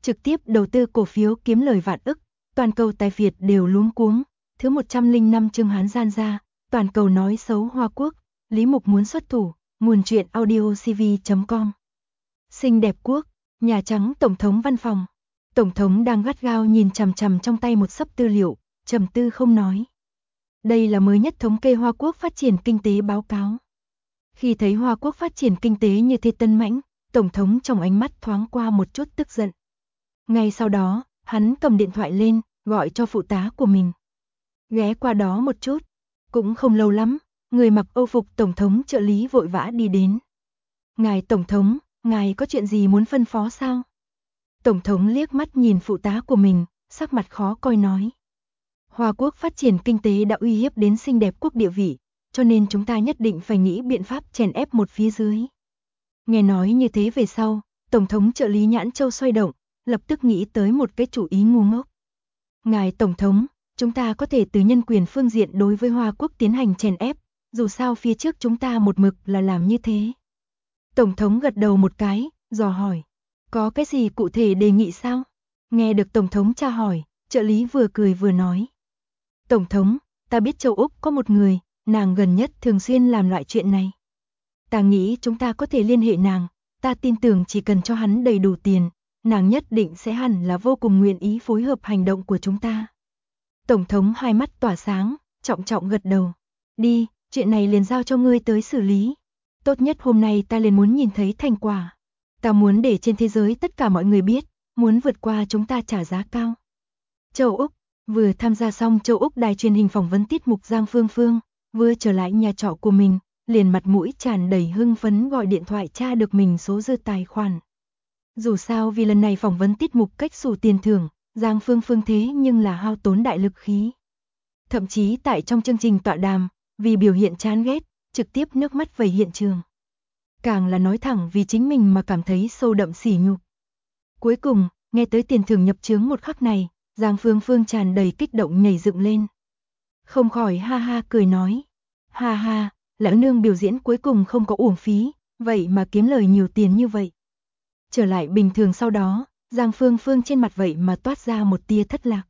trực tiếp đầu tư cổ phiếu kiếm lời vạn ức, toàn cầu tài Việt đều luống cuống. Thứ 105 chương Hán gian ra, toàn cầu nói xấu Hoa Quốc, Lý Mục muốn xuất thủ, nguồn truyện audiocv.com. Xinh đẹp quốc, Nhà Trắng Tổng thống văn phòng. Tổng thống đang gắt gao nhìn chằm chằm trong tay một xấp tư liệu, trầm tư không nói. Đây là mới nhất thống kê Hoa Quốc phát triển kinh tế báo cáo. Khi thấy Hoa Quốc phát triển kinh tế như thế tân mãnh, Tổng thống trong ánh mắt thoáng qua một chút tức giận. Ngay sau đó, hắn cầm điện thoại lên, gọi cho phụ tá của mình. Ghé qua đó một chút. Cũng không lâu lắm, người mặc Âu phục Tổng thống trợ lý vội vã đi đến. Ngài Tổng thống, ngài có chuyện gì muốn phân phó sao? Tổng thống liếc mắt nhìn phụ tá của mình, sắc mặt khó coi nói. Hoa Quốc phát triển kinh tế đã uy hiếp đến xinh đẹp quốc địa vị, cho nên chúng ta nhất định phải nghĩ biện pháp chèn ép một phía dưới. Nghe nói như thế về sau, Tổng thống trợ lý nhãn châu xoay động, lập tức nghĩ tới một cái chủ ý ngu ngốc. Ngài Tổng thống, chúng ta có thể từ nhân quyền phương diện đối với Hoa Quốc tiến hành chèn ép, dù sao phía trước chúng ta một mực là làm như thế. Tổng thống gật đầu một cái, dò hỏi. Có cái gì cụ thể đề nghị sao? Nghe được Tổng thống tra hỏi, trợ lý vừa cười vừa nói. Tổng thống, ta biết châu Úc có một người, nàng gần nhất thường xuyên làm loại chuyện này. Ta nghĩ chúng ta có thể liên hệ nàng, ta tin tưởng chỉ cần cho hắn đầy đủ tiền, nàng nhất định sẽ hẳn là vô cùng nguyện ý phối hợp hành động của chúng ta. Tổng thống hai mắt tỏa sáng, trọng trọng gật đầu. Đi, chuyện này liền giao cho ngươi tới xử lý. Tốt nhất hôm nay ta liền muốn nhìn thấy thành quả. Ta muốn để trên thế giới tất cả mọi người biết, muốn vượt qua chúng ta trả giá cao. Châu Úc, vừa tham gia xong Châu Úc đài truyền hình phỏng vấn tiết mục Giang Phương Phương, vừa trở lại nhà trọ của mình, liền mặt mũi tràn đầy hưng phấn gọi điện thoại tra được mình số dư tài khoản. Dù sao vì lần này phỏng vấn tiết mục cách xù tiền thưởng, Giang Phương Phương thế nhưng là hao tốn đại lực khí. Thậm chí tại trong chương trình tọa đàm, vì biểu hiện chán ghét, trực tiếp nước mắt vẩy hiện trường. Càng là nói thẳng vì chính mình mà cảm thấy sâu đậm sỉ nhục. Cuối cùng, nghe tới tiền thưởng nhập chướng một khắc này, Giang Phương Phương tràn đầy kích động nhảy dựng lên. Không khỏi ha ha cười nói. Ha ha, lão nương biểu diễn cuối cùng không có uổng phí, vậy mà kiếm lời nhiều tiền như vậy. Trở lại bình thường sau đó, Giang Phương Phương trên mặt vậy mà toát ra một tia thất lạc.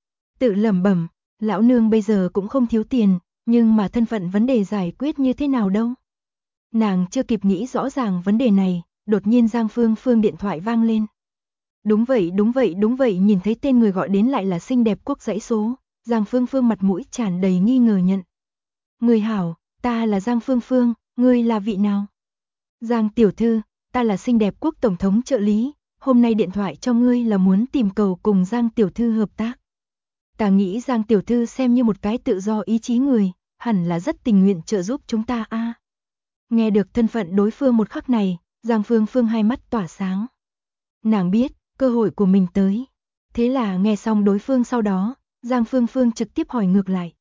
Tự lẩm bẩm, lão nương bây giờ cũng không thiếu tiền, nhưng mà thân phận vấn đề giải quyết như thế nào đâu. Nàng chưa kịp nghĩ rõ ràng vấn đề này, đột nhiên Giang Phương Phương điện thoại vang lên. Đúng vậy, nhìn thấy tên người gọi đến lại là xinh đẹp quốc dãy số, Giang Phương Phương mặt mũi tràn đầy nghi ngờ nhận. Người hảo, ta là Giang Phương Phương, ngươi là vị nào? Giang tiểu thư, ta là xinh đẹp quốc tổng thống trợ lý, hôm nay điện thoại cho ngươi là muốn tìm cầu cùng Giang tiểu thư hợp tác. Ta nghĩ Giang tiểu thư xem như một cái tự do ý chí người, hẳn là rất tình nguyện trợ giúp chúng ta a. Nghe được thân phận đối phương một khắc này, Giang Phương Phương hai mắt tỏa sáng. Nàng biết, cơ hội của mình tới. Thế là nghe xong đối phương sau đó, Giang Phương Phương trực tiếp hỏi ngược lại.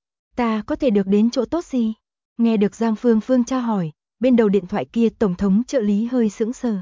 Ta có thể được đến chỗ tốt gì? Nghe được Giang Phương Phương tra hỏi, bên đầu điện thoại kia tổng thống trợ lý hơi sững sờ.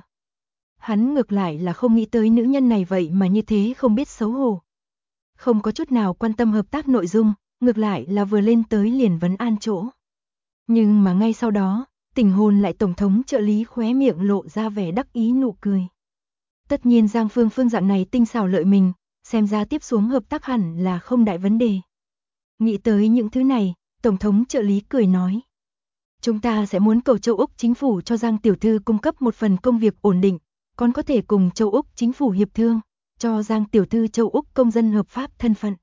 Hắn ngược lại là không nghĩ tới nữ nhân này vậy mà như thế không biết xấu hổ. Không có chút nào quan tâm hợp tác nội dung, ngược lại là vừa lên tới liền vấn an chỗ. Nhưng mà ngay sau đó, tình hồn lại tổng thống trợ lý khóe miệng lộ ra vẻ đắc ý nụ cười. Tất nhiên Giang Phương Phương dạng này tinh xảo lợi mình, xem ra tiếp xuống hợp tác hẳn là không đại vấn đề. Nghĩ tới những thứ này, tổng thống trợ lý cười nói. Chúng ta sẽ muốn cầu châu Úc chính phủ cho Giang tiểu thư cung cấp một phần công việc ổn định, còn có thể cùng châu Úc chính phủ hiệp thương, cho Giang tiểu thư châu Úc công dân hợp pháp thân phận.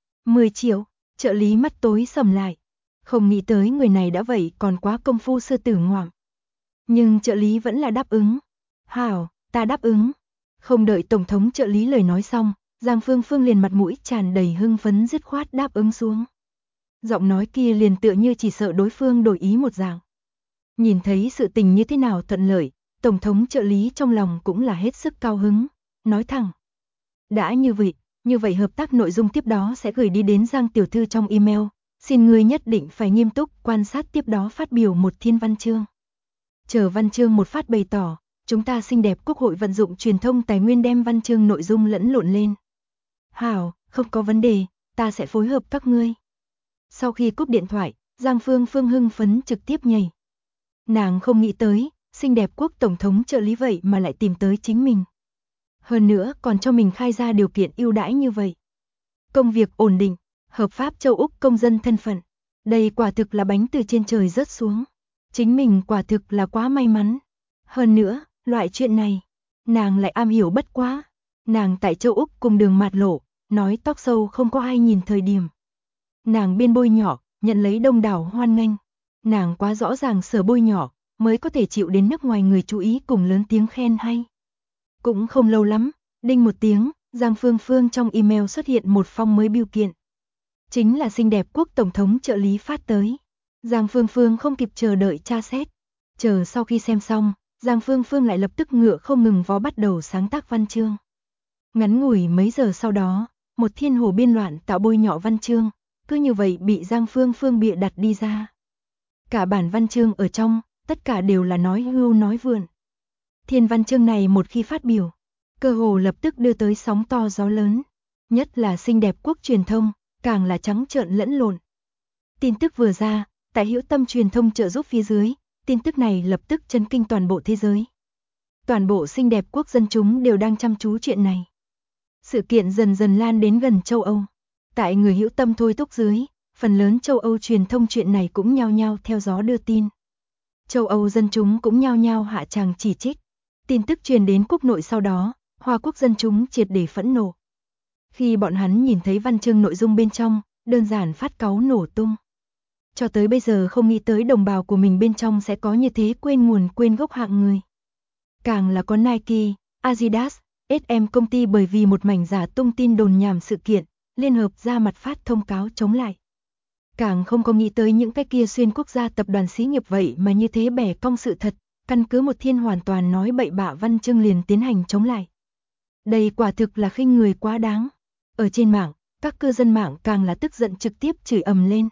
10 triệu, trợ lý mắt tối sầm lại. Không nghĩ tới người này đã vậy còn quá công phu sư tử ngoạm. Nhưng trợ lý vẫn là đáp ứng. Hảo, ta đáp ứng. Không đợi tổng thống trợ lý lời nói xong, Giang Phương Phương liền mặt mũi tràn đầy hưng phấn dứt khoát đáp ứng xuống. Giọng nói kia liền tựa như chỉ sợ đối phương đổi ý một dạng. Nhìn thấy sự tình như thế nào thuận lợi, tổng thống trợ lý trong lòng cũng là hết sức cao hứng, nói thẳng. Đã như vậy hợp tác nội dung tiếp đó sẽ gửi đi đến Giang tiểu thư trong email, xin ngươi nhất định phải nghiêm túc quan sát tiếp đó phát biểu một thiên văn chương. Chờ văn chương một phát bày tỏ, chúng ta xinh đẹp quốc hội vận dụng truyền thông tài nguyên đem văn chương nội dung lẫn lộn lên. Hảo, không có vấn đề, ta sẽ phối hợp các ngươi. Sau khi cúp điện thoại, Giang Phương Phương hưng phấn trực tiếp nhảy. Nàng không nghĩ tới, xinh đẹp quốc tổng thống trợ lý vậy mà lại tìm tới chính mình. Hơn nữa còn cho mình khai ra điều kiện ưu đãi như vậy. Công việc ổn định, hợp pháp châu Úc công dân thân phận. Đây quả thực là bánh từ trên trời rớt xuống. Chính mình quả thực là quá may mắn. Hơn nữa, loại chuyện này, nàng lại am hiểu bất quá. Nàng tại châu Úc cùng đường mạt lộ, nói talk show không có ai nhìn thời điểm. Nàng biên bôi nhỏ, nhận lấy đông đảo hoan nghênh. Nàng quá rõ ràng sở bôi nhỏ, mới có thể chịu đến nước ngoài người chú ý cùng lớn tiếng khen hay. Cũng không lâu lắm, đinh một tiếng, Giang Phương Phương trong email xuất hiện một phong mới bưu kiện. Chính là xinh đẹp quốc tổng thống trợ lý phát tới. Giang Phương Phương không kịp chờ đợi tra xét. Chờ sau khi xem xong, Giang Phương Phương lại lập tức ngựa không ngừng vó bắt đầu sáng tác văn chương. Ngắn ngủi mấy giờ sau đó, một thiên hồ biên loạn tạo bôi nhọ văn chương, cứ như vậy bị Giang Phương Phương bịa đặt đi ra. Cả bản văn chương ở trong, tất cả đều là nói hưu nói vượn. Thiên văn chương này một khi phát biểu, cơ hồ lập tức đưa tới sóng to gió lớn, nhất là xinh đẹp quốc truyền thông, càng là trắng trợn lẫn lộn. Tin tức vừa ra, tại Hữu Tâm truyền thông trợ giúp phía dưới, tin tức này lập tức chấn kinh toàn bộ thế giới. Toàn bộ xinh đẹp quốc dân chúng đều đang chăm chú chuyện này. Sự kiện dần dần lan đến gần châu Âu. Tại người Hữu Tâm thôi thúc dưới, phần lớn châu Âu truyền thông chuyện này cũng nhao nhao theo gió đưa tin. Châu Âu dân chúng cũng nhao nhao hạ tràng chỉ trích. Tin tức truyền đến quốc nội sau đó, Hoa Quốc dân chúng triệt để phẫn nộ. Khi bọn hắn nhìn thấy văn chương nội dung bên trong, đơn giản phát cáu nổ tung. Cho tới bây giờ không nghĩ tới đồng bào của mình bên trong sẽ có như thế quên nguồn quên gốc hạng người. Càng là có Nike, Adidas, SM công ty bởi vì một mảnh giả tung tin đồn nhảm sự kiện, liên hợp ra mặt phát thông cáo chống lại. Càng không có nghĩ tới những cái kia xuyên quốc gia tập đoàn xí nghiệp vậy mà như thế bẻ cong sự thật, căn cứ một thiên hoàn toàn nói bậy bạ văn chương liền tiến hành chống lại. Đây quả thực là khinh người quá đáng. Ở trên mạng, các cư dân mạng càng là tức giận trực tiếp chửi ầm lên.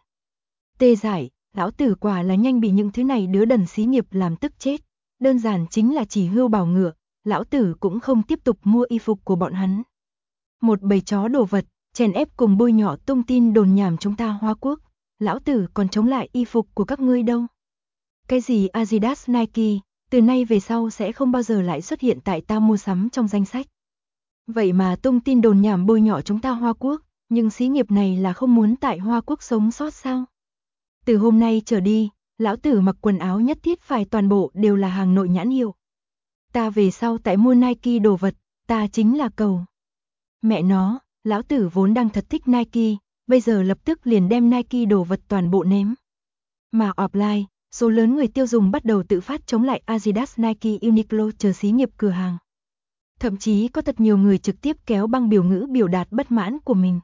Tê giải, lão tử quả là nhanh bị những thứ này đứa đần xí nghiệp làm tức chết. Đơn giản chính là chỉ hươu bảo ngựa, lão tử cũng không tiếp tục mua y phục của bọn hắn. Một bầy chó đồ vật, chèn ép cùng bôi nhọ tung tin đồn nhảm chúng ta Hoa Quốc, lão tử còn chống lại y phục của các ngươi đâu. Cái gì Adidas Nike, từ nay về sau sẽ không bao giờ lại xuất hiện tại ta mua sắm trong danh sách. Vậy mà tung tin đồn nhảm bôi nhọ chúng ta Hoa Quốc, nhưng xí nghiệp này là không muốn tại Hoa Quốc sống sót sao? Từ hôm nay trở đi, lão tử mặc quần áo nhất thiết phải toàn bộ đều là hàng nội nhãn hiệu. Ta về sau tại mua Nike đồ vật, ta chính là cầu. Mẹ nó, lão tử vốn đang thật thích Nike, bây giờ lập tức liền đem Nike đồ vật toàn bộ ném. Mà offline, số lớn người tiêu dùng bắt đầu tự phát chống lại Adidas, Nike, Uniqlo chờ xí nghiệp cửa hàng. Thậm chí có thật nhiều người trực tiếp kéo băng biểu ngữ biểu đạt bất mãn của mình.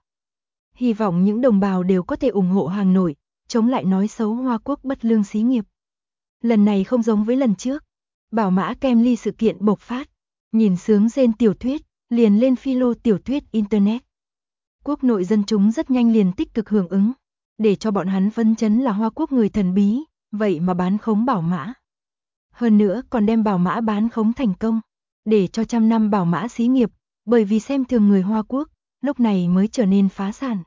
Hy vọng những đồng bào đều có thể ủng hộ hàng nội, chống lại nói xấu Hoa Quốc bất lương xí nghiệp. Lần này không giống với lần trước. Bảo mã kem ly sự kiện bộc phát. Nhìn sướng rên tiểu thuyết, liền lên philo tiểu thuyết Internet. Quốc nội dân chúng rất nhanh liền tích cực hưởng ứng. Để cho bọn hắn phấn chấn là Hoa Quốc người thần bí, vậy mà bán khống bảo mã. Hơn nữa còn đem bảo mã bán khống thành công. Để cho trăm năm bảo mã xí nghiệp, bởi vì xem thường người Hoa Quốc, lúc này mới trở nên phá sản.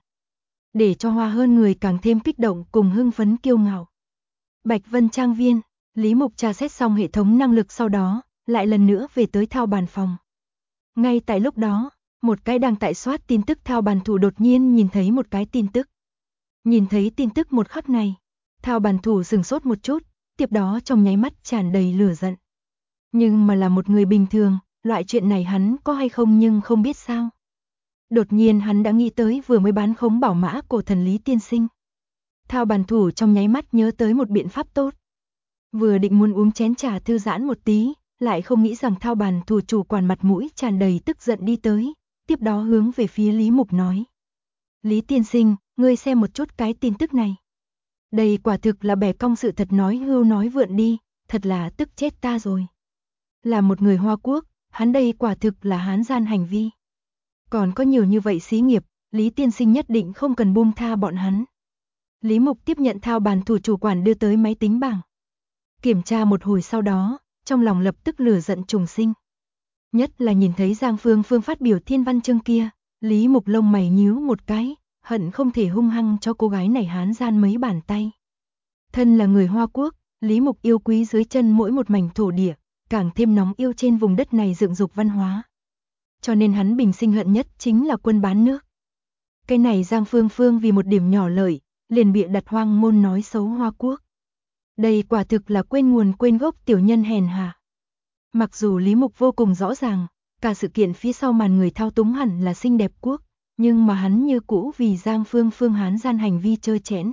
Để cho Hoa hơn người càng thêm kích động cùng hưng phấn kiêu ngạo. Bạch Vân Trang viên, Lý Mục tra xét xong hệ thống năng lực sau đó, lại lần nữa về tới thao bàn phòng. Ngay tại lúc đó, một cái đang tại soát tin tức thao bàn thủ đột nhiên nhìn thấy một cái tin tức. Nhìn thấy tin tức một khắc này, thao bàn thủ sửng sốt một chút, tiếp đó trong nháy mắt tràn đầy lửa giận. Nhưng mà là một người bình thường, loại chuyện này hắn có hay không nhưng không biết sao. Đột nhiên hắn đã nghĩ tới vừa mới bán khống bảo mã cổ thần Lý tiên sinh. Thao bàn thủ trong nháy mắt nhớ tới một biện pháp tốt. Vừa định muốn uống chén trà thư giãn một tí, lại không nghĩ rằng thao bàn thủ chủ quản mặt mũi tràn đầy tức giận đi tới, tiếp đó hướng về phía Lý Mục nói. Lý tiên sinh, ngươi xem một chút cái tin tức này. Đây quả thực là bẻ cong sự thật nói hưu nói vượn đi, thật là tức chết ta rồi. Là một người Hoa Quốc, hắn đây quả thực là hán gian hành vi. Còn có nhiều như vậy xí nghiệp, Lý tiên sinh nhất định không cần buông tha bọn hắn. Lý Mục tiếp nhận thao bàn thủ chủ quản đưa tới máy tính bảng. Kiểm tra một hồi sau đó, trong lòng lập tức lửa giận trùng sinh. Nhất là nhìn thấy Giang Phương Phương phát biểu thiên văn chương kia, Lý Mục lông mày nhíu một cái, hận không thể hung hăng cho cô gái này hán gian mấy bàn tay. Thân là người Hoa Quốc, Lý Mục yêu quý dưới chân mỗi một mảnh thổ địa, càng thêm nóng yêu trên vùng đất này dựng dục văn hóa. cho nên hắn bình sinh hận nhất chính là quân bán nước. Cái này Giang Phương Phương vì một điểm nhỏ lợi, liền bịa đặt hoang ngôn nói xấu Hoa Quốc. Đây quả thực là quên nguồn quên gốc tiểu nhân hèn hạ. Mặc dù Lý Mục vô cùng rõ ràng, cả sự kiện phía sau màn người thao túng hẳn là Xinh Đẹp Quốc, nhưng mà hắn như cũ vì Giang Phương Phương hán gian hành vi trơ trẽn.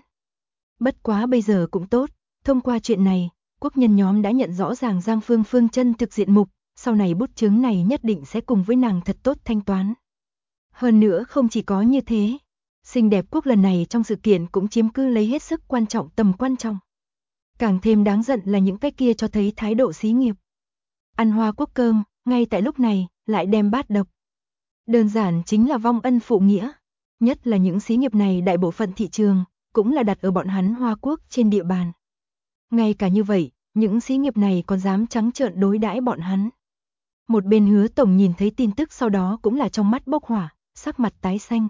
Bất quá bây giờ cũng tốt, thông qua chuyện này, quốc nhân nhóm đã nhận rõ ràng Giang Phương Phương chân thực diện mục, sau này bút chướng này nhất định sẽ cùng với nàng thật tốt thanh toán. Hơn nữa không chỉ có như thế, Xinh Đẹp Quốc lần này trong sự kiện cũng chiếm cứ lấy hết sức quan trọng tầm quan trọng. Càng thêm đáng giận là những cái kia cho thấy thái độ xí nghiệp. Ăn Hoa Quốc cơm, ngay tại lúc này, lại đem bát độc. Đơn giản chính là vong ân phụ nghĩa. Nhất là những xí nghiệp này đại bộ phận thị trường, cũng là đặt ở bọn hắn Hoa Quốc trên địa bàn. Ngay cả như vậy, những xí nghiệp này còn dám trắng trợn đối đãi bọn hắn. Một bên Hứa tổng nhìn thấy tin tức sau đó cũng là trong mắt bốc hỏa, sắc mặt tái xanh.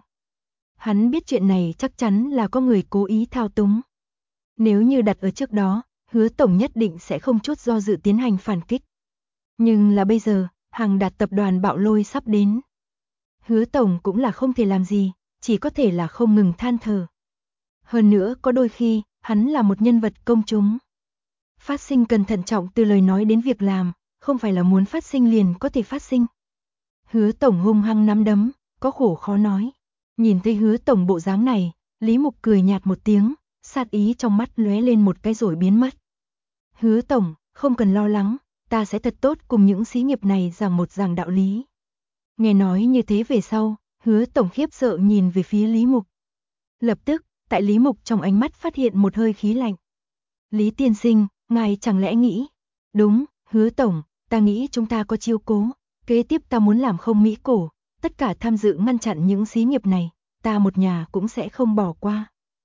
Hắn biết chuyện này chắc chắn là có người cố ý thao túng. Nếu như đặt ở trước đó, Hứa tổng nhất định sẽ không chút do dự tiến hành phản kích. Nhưng là bây giờ, hàng đạt tập đoàn bạo lôi sắp đến. Hứa tổng cũng là không thể làm gì, chỉ có thể là không ngừng than thở. Hơn nữa có đôi khi, hắn là một nhân vật công chúng. Phát sinh cần thận trọng từ lời nói đến việc làm, không phải là muốn phát sinh liền có thể phát sinh. Hứa tổng hung hăng nắm đấm, có khổ khó nói. Nhìn thấy Hứa tổng bộ dáng này, Lý Mục cười nhạt một tiếng, sát ý trong mắt lóe lên một cái rồi biến mất. Hứa tổng, không cần lo lắng, ta sẽ thật tốt cùng những xí nghiệp này giảng một giảng đạo lý. Nghe nói như thế về sau, Hứa tổng khiếp sợ nhìn về phía Lý Mục. Lập tức, tại Lý Mục trong ánh mắt phát hiện một hơi khí lạnh. Lý tiên sinh, ngài chẳng lẽ nghĩ? Đúng, Hứa tổng, ta nghĩ chúng ta có chiêu cố. Kế tiếp ta muốn làm không Mỹ cổ, tất cả tham dự ngăn chặn những xí nghiệp này, ta một nhà cũng sẽ không bỏ qua.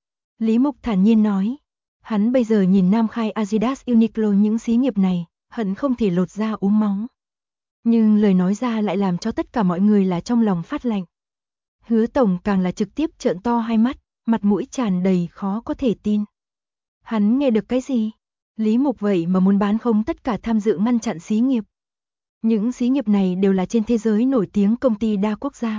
Lý Mục thản nhiên nói. Hắn bây giờ nhìn Nam Khai Adidas Uniqlo những xí nghiệp này, hận không thể lột da uống máu. Nhưng lời nói ra lại làm cho tất cả mọi người là trong lòng phát lạnh. Hứa tổng càng là trực tiếp trợn to hai mắt, mặt mũi tràn đầy khó có thể tin. Hắn nghe được cái gì? Lý Mục vậy mà muốn bán không tất cả tham dự ngăn chặn xí nghiệp. Những xí nghiệp này đều là trên thế giới nổi tiếng công ty đa quốc gia.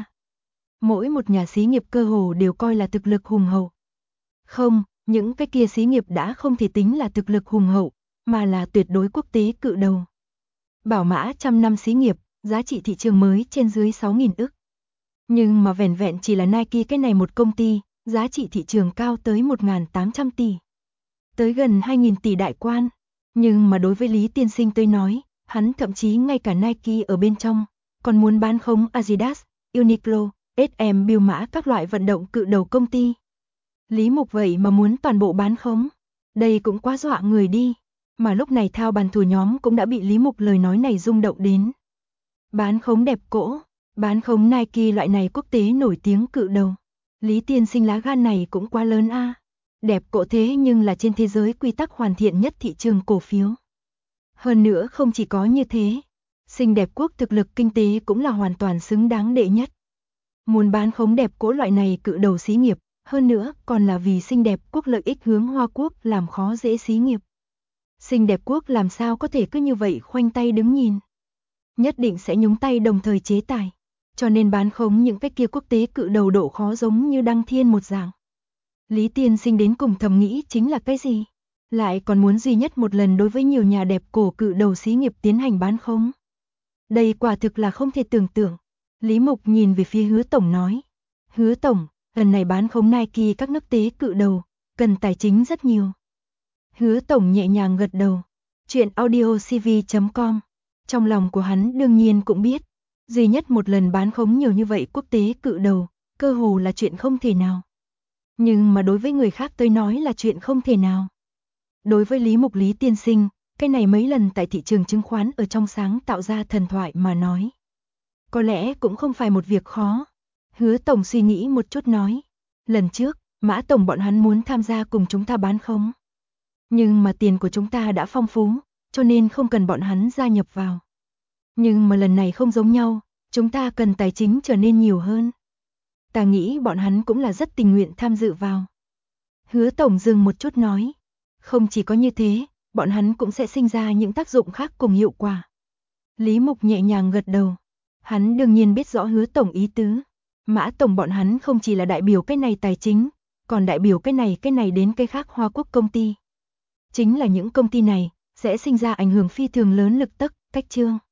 Mỗi một nhà xí nghiệp cơ hồ đều coi là thực lực hùng hậu. Không, những cái kia xí nghiệp đã không thể tính là thực lực hùng hậu, mà là tuyệt đối quốc tế cự đầu. Bảo Mã trăm năm xí nghiệp, giá trị thị trường mới trên dưới 6.000 ức. Nhưng mà vẻn vẹn chỉ là Nike cái này một công ty, giá trị thị trường cao tới 1.800 tỷ. Tới gần 2.000 tỷ đại quan. Nhưng mà đối với Lý tiên sinh tôi nói, hắn thậm chí ngay cả Nike ở bên trong, còn muốn bán khống Adidas, Uniqlo, SM Bill Mã các loại vận động cự đầu công ty. Lý Mục vậy mà muốn toàn bộ bán khống. Đây cũng quá dọa người đi. Mà lúc này thao bàn thủ nhóm cũng đã bị Lý Mục lời nói này rung động đến. Bán khống đẹp cỗ, bán khống Nike loại này quốc tế nổi tiếng cự đầu. Lý tiên sinh lá gan này cũng quá lớn a. Đẹp cỗ thế nhưng là trên thế giới quy tắc hoàn thiện nhất thị trường cổ phiếu. Hơn nữa không chỉ có như thế, Xinh Đẹp Quốc thực lực kinh tế cũng là hoàn toàn xứng đáng đệ nhất. Muốn bán khống đẹp cỗ loại này cự đầu xí nghiệp, hơn nữa còn là vì Xinh Đẹp Quốc lợi ích hướng Hoa Quốc làm khó dễ xí nghiệp. Xinh Đẹp Quốc làm sao có thể cứ như vậy khoanh tay đứng nhìn. Nhất định sẽ nhúng tay đồng thời chế tài. Cho nên bán khống những cái kia quốc tế cự đầu độ khó giống như đăng thiên một dạng. Lý tiên sinh đến cùng thầm nghĩ chính là cái gì? Lại còn muốn duy nhất một lần đối với nhiều nhà đẹp cổ cự đầu xí nghiệp tiến hành bán khống. Đây quả thực là không thể tưởng tượng. Lý Mục nhìn về phía Hứa tổng nói. Hứa tổng, lần này bán khống Nike các nước tế cự đầu, cần tài chính rất nhiều. Hứa tổng nhẹ nhàng gật đầu. Chuyện audiocv.com. Trong lòng của hắn đương nhiên cũng biết, duy nhất một lần bán khống nhiều như vậy quốc tế cự đầu, cơ hồ là chuyện không thể nào. Nhưng mà đối với người khác tôi nói là chuyện không thể nào. Đối với Lý Mục Lý tiên sinh, cái này mấy lần tại thị trường chứng khoán ở trong sáng tạo ra thần thoại mà nói. Có lẽ cũng không phải một việc khó. Hứa tổng suy nghĩ một chút nói. Lần trước, Mã tổng bọn hắn muốn tham gia cùng chúng ta bán khống. Nhưng mà tiền của chúng ta đã phong phú, cho nên không cần bọn hắn gia nhập vào. Nhưng mà lần này không giống nhau, chúng ta cần tài chính trở nên nhiều hơn. Ta nghĩ bọn hắn cũng là rất tình nguyện tham dự vào. Hứa tổng dừng một chút nói. Không chỉ có như thế, bọn hắn cũng sẽ sinh ra những tác dụng khác cùng hiệu quả. Lý Mục nhẹ nhàng gật đầu. Hắn đương nhiên biết rõ Hứa tổng ý tứ. Mã tổng bọn hắn không chỉ là đại biểu cái này tài chính, còn đại biểu cái này đến cái khác Hoa Quốc công ty. Chính là những công ty này sẽ sinh ra ảnh hưởng phi thường lớn lực tắc, cách trương.